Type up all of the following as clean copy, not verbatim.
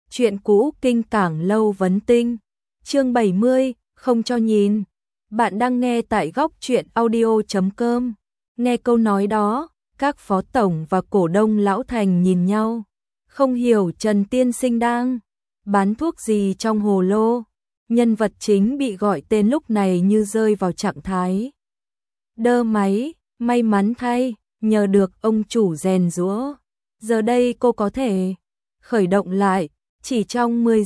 Chuyện cũ kinh cảng lâu vấn tinh. Chương 70, không cho nhìn. Bạn đang nghe tại góc truyện audio.com. Nghe câu nói đó, các phó tổng và cổ đông lão thành nhìn nhau. Không hiểu Trần Tiên Sinh đang bán thuốc gì trong hồ lô. Nhân vật chính bị gọi tên lúc này như rơi vào trạng thái đơ máy, may mắn thay, nhờ được ông chủ rèn giũa. Giờ đây cô có thể khởi động lại, chỉ trong 10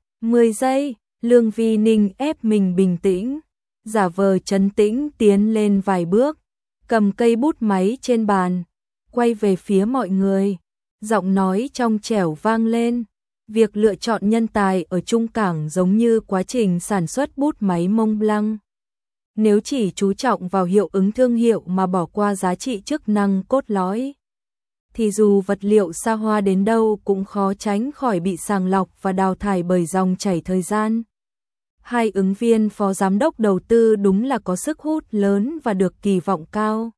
giây, Lương Vi Ninh ép mình bình tĩnh, giả vờ trấn tĩnh tiến lên vài bước, cầm cây bút máy trên bàn, quay về phía mọi người, giọng nói trong trẻo vang lên. Việc lựa chọn nhân tài ở Trung Cảng giống như quá trình sản xuất bút máy Mont Blanc. Nếu chỉ chú trọng vào hiệu ứng thương hiệu mà bỏ qua giá trị chức năng cốt lõi, thì dù vật liệu xa hoa đến đâu cũng khó tránh khỏi bị sàng lọc và đào thải bởi dòng chảy thời gian. Hai ứng viên phó giám đốc đầu tư đúng là có sức hút lớn và được kỳ vọng cao.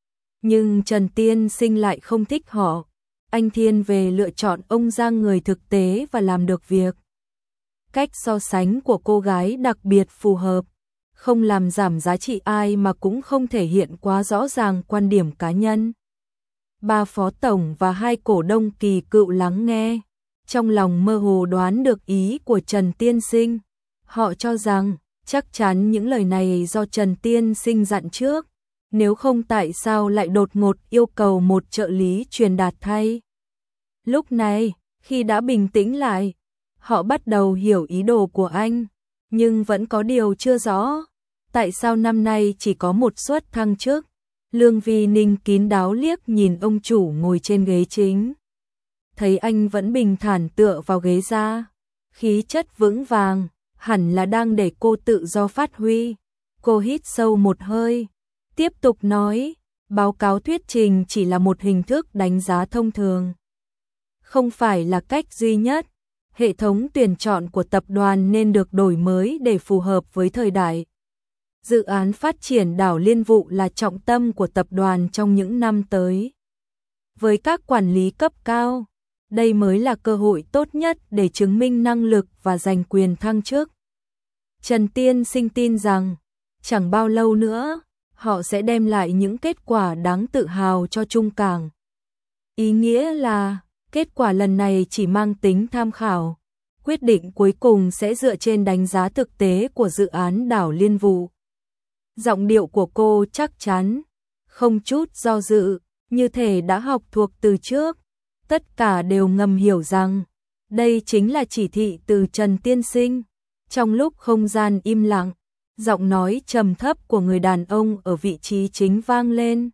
Nhưng Trần Tiên Sinh lại không thích họ. Anh thiên về lựa chọn ông Giang người thực tế và làm được việc. Cách so sánh của cô gái đặc biệt phù hợp, không làm giảm giá trị ai mà cũng không thể hiện quá rõ ràng quan điểm cá nhân. Ba phó tổng và hai cổ đông kỳ cựu lắng nghe, trong lòng mơ hồ đoán được ý của Trần Tiên Sinh. Họ cho rằng chắc chắn những lời này do Trần Tiên Sinh dặn trước, nếu không tại sao lại đột ngột yêu cầu một trợ lý truyền đạt thay. Lúc này, khi đã bình tĩnh lại, họ bắt đầu hiểu ý đồ của anh, nhưng vẫn có điều chưa rõ. Tại sao năm nay chỉ có một suất thăng chức? Lương Vi Ninh kín đáo liếc nhìn ông chủ ngồi trên ghế chính. Thấy anh vẫn bình thản tựa vào ghế ra, khí chất vững vàng, hẳn là đang để cô tự do phát huy. Cô hít sâu một hơi, tiếp tục nói, báo cáo thuyết trình chỉ là một hình thức đánh giá thông thường. Không phải là cách duy nhất, hệ thống tuyển chọn của tập đoàn nên được đổi mới để phù hợp với thời đại. Dự án phát triển đảo Liên Vụ là trọng tâm của tập đoàn trong những năm tới. Với các quản lý cấp cao, đây mới là cơ hội tốt nhất để chứng minh năng lực và giành quyền thăng chức. Trần Tiên Sinh tin rằng, chẳng bao lâu nữa, họ sẽ đem lại những kết quả đáng tự hào cho Trung Cảng. Ý nghĩa là, kết quả lần này chỉ mang tính tham khảo. Quyết định cuối cùng sẽ dựa trên đánh giá thực tế của dự án đảo Liên Vụ. Giọng điệu của cô chắc chắn, không chút do dự, như thể đã học thuộc từ trước. Tất cả đều ngầm hiểu rằng, đây chính là chỉ thị từ Trần Tiên Sinh. Trong lúc không gian im lặng, giọng nói trầm thấp của người đàn ông ở vị trí chính vang lên.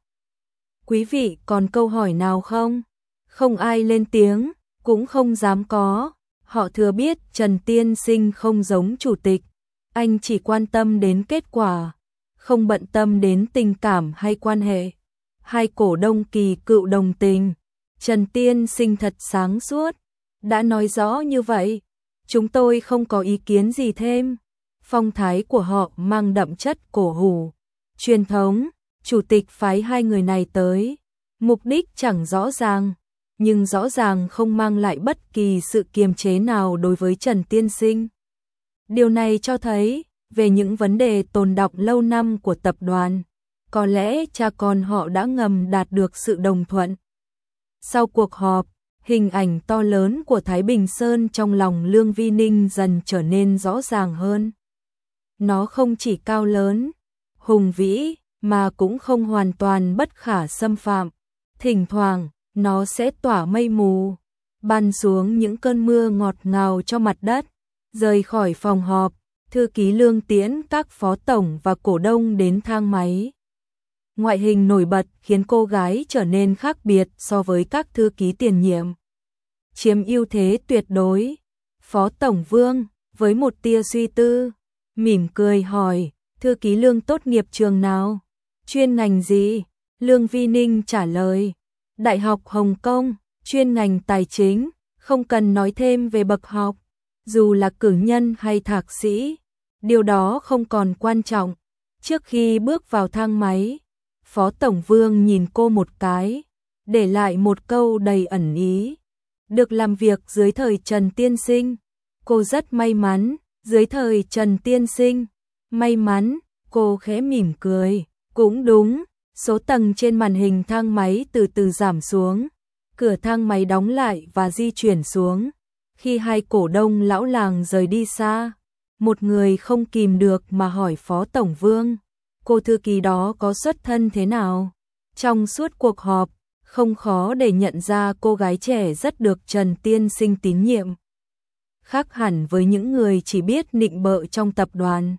Quý vị còn câu hỏi nào không? Không ai lên tiếng, cũng không dám có. Họ thừa biết Trần Tiên Sinh không giống chủ tịch. Anh chỉ quan tâm đến kết quả, không bận tâm đến tình cảm hay quan hệ. Hai cổ đông kỳ cựu đồng tình. Trần Tiên Sinh thật sáng suốt. Đã nói rõ như vậy, chúng tôi không có ý kiến gì thêm. Phong thái của họ mang đậm chất cổ hủ. Truyền thống, chủ tịch phái hai người này tới. Mục đích chẳng rõ ràng, nhưng rõ ràng không mang lại bất kỳ sự kiềm chế nào đối với Trần Tiên Sinh. Điều này cho thấy, về những vấn đề tồn đọng lâu năm của tập đoàn, có lẽ cha con họ đã ngầm đạt được sự đồng thuận. Sau cuộc họp, hình ảnh to lớn của Thái Bình Sơn trong lòng Lương Vi Ninh dần trở nên rõ ràng hơn. Nó không chỉ cao lớn, hùng vĩ, mà cũng không hoàn toàn bất khả xâm phạm. Thỉnh thoảng, nó sẽ tỏa mây mù, ban xuống những cơn mưa ngọt ngào cho mặt đất. Rời khỏi phòng họp, thư ký Lương tiễn các phó tổng và cổ đông đến thang máy. Ngoại hình nổi bật khiến cô gái trở nên khác biệt so với các thư ký tiền nhiệm. Chiếm ưu thế tuyệt đối. Phó tổng Vương, với một tia suy tư, mỉm cười hỏi, thư ký Lương tốt nghiệp trường nào? Chuyên ngành gì? Lương Vi Ninh trả lời, Đại học Hồng Kông, chuyên ngành tài chính, không cần nói thêm về bậc học. Dù là cử nhân hay thạc sĩ, điều đó không còn quan trọng. Trước khi bước vào thang máy, Phó Tổng Vương nhìn cô một cái, để lại một câu đầy ẩn ý. được làm việc dưới thời Trần Tiên Sinh. Cô rất may mắn, dưới thời Trần Tiên Sinh. May mắn, cô khẽ mỉm cười. Cũng đúng, số tầng trên màn hình thang máy từ từ giảm xuống. Cửa thang máy đóng lại và di chuyển xuống. Khi hai cổ đông lão làng rời đi xa, một người không kìm được mà hỏi Phó Tổng Vương, cô thư ký đó có xuất thân thế nào? Trong suốt cuộc họp, không khó để nhận ra cô gái trẻ rất được Trần Tiên Sinh tín nhiệm. Khác hẳn với những người chỉ biết nịnh bợ trong tập đoàn.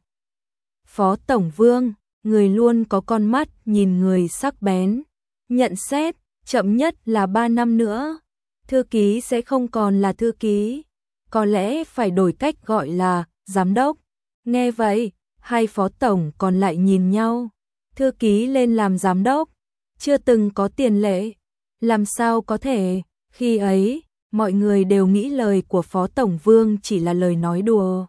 Phó Tổng Vương, người luôn có con mắt nhìn người sắc bén, nhận xét, chậm nhất là 3 năm nữa, thư ký sẽ không còn là thư ký, có lẽ phải đổi cách gọi là giám đốc. Nghe vậy, hai phó tổng còn lại nhìn nhau, thư ký lên làm giám đốc, chưa từng có tiền lệ, làm sao có thể, khi ấy, mọi người đều nghĩ lời của Phó Tổng Vương chỉ là lời nói đùa.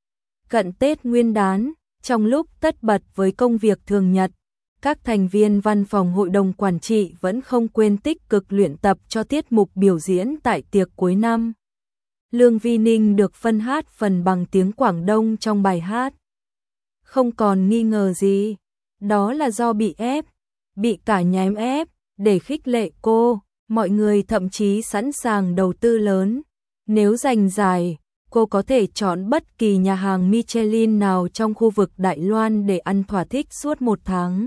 Cận Tết Nguyên đán, trong lúc tất bật với công việc thường nhật, các thành viên văn phòng hội đồng quản trị vẫn không quên tích cực luyện tập cho tiết mục biểu diễn tại tiệc cuối năm. Lương Vi Ninh được phân hát phần bằng tiếng Quảng Đông trong bài hát. Không còn nghi ngờ gì, đó là do bị ép, bị cả nhóm ép, để khích lệ cô, mọi người thậm chí sẵn sàng đầu tư lớn. Nếu giành giải, cô có thể chọn bất kỳ nhà hàng Michelin nào trong khu vực Đài Loan để ăn thỏa thích suốt 1 tháng.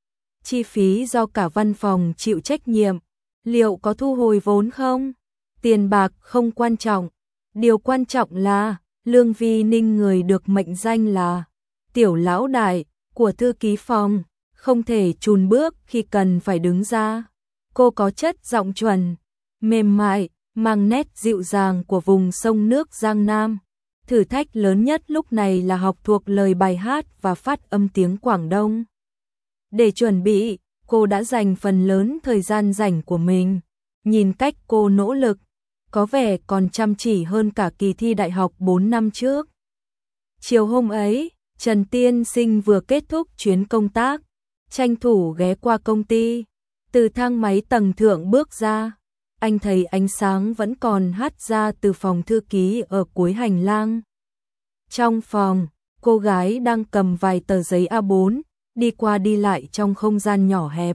Chi phí do cả văn phòng chịu trách nhiệm, liệu có thu hồi vốn không? Tiền bạc không quan trọng, điều quan trọng là Lương Vi Ninh, người được mệnh danh là tiểu lão đại của thư ký phòng, không thể chùn bước khi cần phải đứng ra. Cô có chất giọng chuẩn, mềm mại, mang nét dịu dàng của vùng sông nước Giang Nam. Thử thách lớn nhất lúc này là học thuộc lời bài hát và phát âm tiếng Quảng Đông. Để chuẩn bị, cô đã dành phần lớn thời gian rảnh của mình. Nhìn cách cô nỗ lực, có vẻ còn chăm chỉ hơn cả kỳ thi đại học 4 năm trước. Chiều hôm ấy, Trần Tiên Sinh vừa kết thúc chuyến công tác, tranh thủ ghé qua công ty. Từ thang máy tầng thượng bước ra, anh thấy ánh sáng vẫn còn hắt ra từ phòng thư ký ở cuối hành lang. Trong phòng, cô gái đang cầm vài tờ giấy A4, đi qua đi lại trong không gian nhỏ hẹp.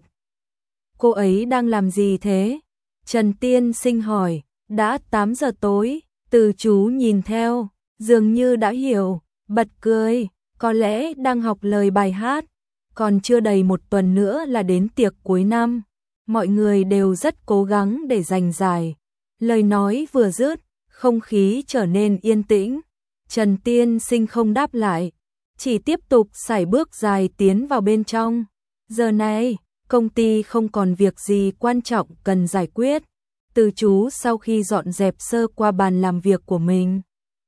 Cô ấy đang làm gì thế? Trần Tiên Sinh hỏi. Đã 8 giờ tối, Từ chú nhìn theo, dường như đã hiểu, bật cười, có lẽ đang học lời bài hát. Còn chưa đầy 1 tuần nữa là đến tiệc cuối năm, mọi người đều rất cố gắng để giành giải. Lời nói vừa dứt, không khí trở nên yên tĩnh. Trần Tiên Sinh không đáp lại, chỉ tiếp tục sải bước dài tiến vào bên trong. Giờ này, công ty không còn việc gì quan trọng cần giải quyết. Từ chú sau khi dọn dẹp sơ qua bàn làm việc của mình,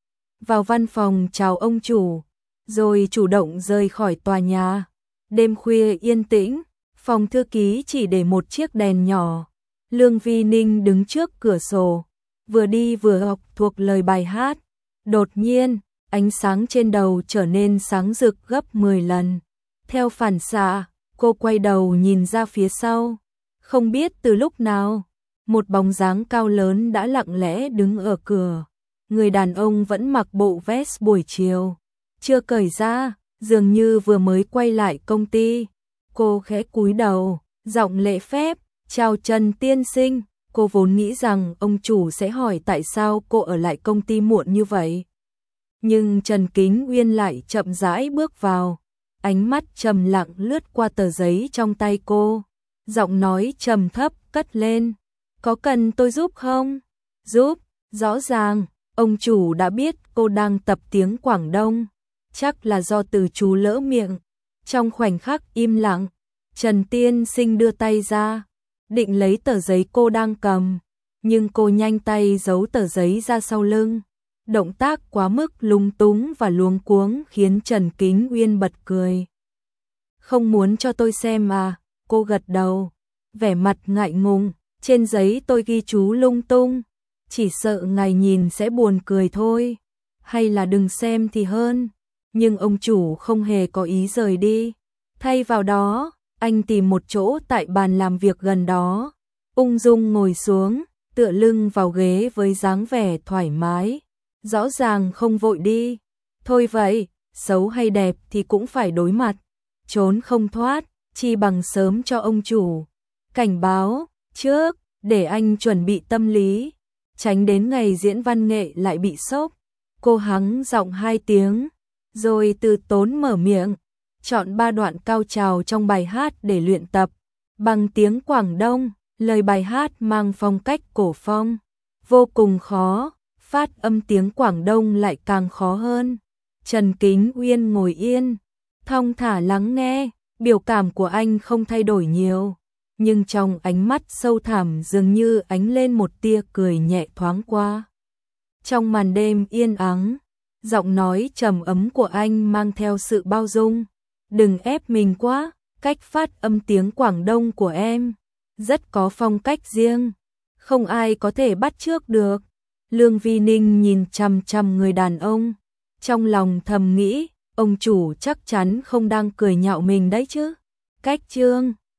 vào văn phòng chào ông chủ, rồi chủ động rời khỏi tòa nhà. Đêm khuya yên tĩnh, phòng thư ký chỉ để một chiếc đèn nhỏ. Lương Vi Ninh đứng trước cửa sổ, vừa đi vừa học thuộc lời bài hát. Đột nhiên, ánh sáng trên đầu trở nên sáng rực gấp 10 lần. Theo phản xạ, cô quay đầu nhìn ra phía sau. Không biết từ lúc nào, một bóng dáng cao lớn đã lặng lẽ đứng ở cửa. Người đàn ông vẫn mặc bộ vest buổi chiều, chưa cởi ra, dường như vừa mới quay lại công ty. Cô khẽ cúi đầu, giọng lễ phép, chào Trần Tiên Sinh. Cô vốn nghĩ rằng ông chủ sẽ hỏi tại sao cô ở lại công ty muộn như vậy. Nhưng Trần Kính Uyên lại chậm rãi bước vào, ánh mắt trầm lặng lướt qua tờ giấy trong tay cô. Giọng nói trầm thấp cất lên. Có cần tôi giúp không? Giúp, rõ ràng, ông chủ đã biết cô đang tập tiếng Quảng Đông. Chắc là do Từ chú lỡ miệng. Trong khoảnh khắc im lặng, Trần Tiên Sinh đưa tay ra, định lấy tờ giấy cô đang cầm. Nhưng cô nhanh tay giấu tờ giấy ra sau lưng. Động tác quá mức lung túng và luống cuống khiến Trần Kính Uyên bật cười. Không muốn cho tôi xem à? Cô gật đầu, vẻ mặt ngại ngùng. Trên giấy tôi ghi chú lung tung, chỉ sợ ngài nhìn sẽ buồn cười thôi. Hay là đừng xem thì hơn. Nhưng ông chủ không hề có ý rời đi. Thay vào đó, anh tìm một chỗ tại bàn làm việc gần đó, ung dung ngồi xuống, tựa lưng vào ghế với dáng vẻ thoải mái, rõ ràng không vội đi. Thôi vậy, xấu hay đẹp thì cũng phải đối mặt, trốn không thoát, chi bằng sớm cho ông chủ cảnh báo trước, để anh chuẩn bị tâm lý, tránh đến ngày diễn văn nghệ lại bị sốc. Cô hắng giọng 2 tiếng, rồi từ tốn mở miệng, chọn 3 đoạn cao trào trong bài hát để luyện tập. Bằng tiếng Quảng Đông, lời bài hát mang phong cách cổ phong, vô cùng khó, phát âm tiếng Quảng Đông lại càng khó hơn. Trần Kính Uyên ngồi yên, thong thả lắng nghe, biểu cảm của anh không thay đổi nhiều, nhưng trong ánh mắt sâu thẳm dường như ánh lên một tia cười nhẹ thoáng qua. Trong màn đêm yên ắng, giọng nói trầm ấm của anh mang theo sự bao dung. Đừng ép mình quá, cách phát âm tiếng Quảng Đông của em rất có phong cách riêng, không ai có thể bắt chước được. Lương Vi Ninh nhìn chằm chằm người đàn ông, trong lòng thầm nghĩ, ông chủ chắc chắn không đang cười nhạo mình đấy chứ. Cách Trương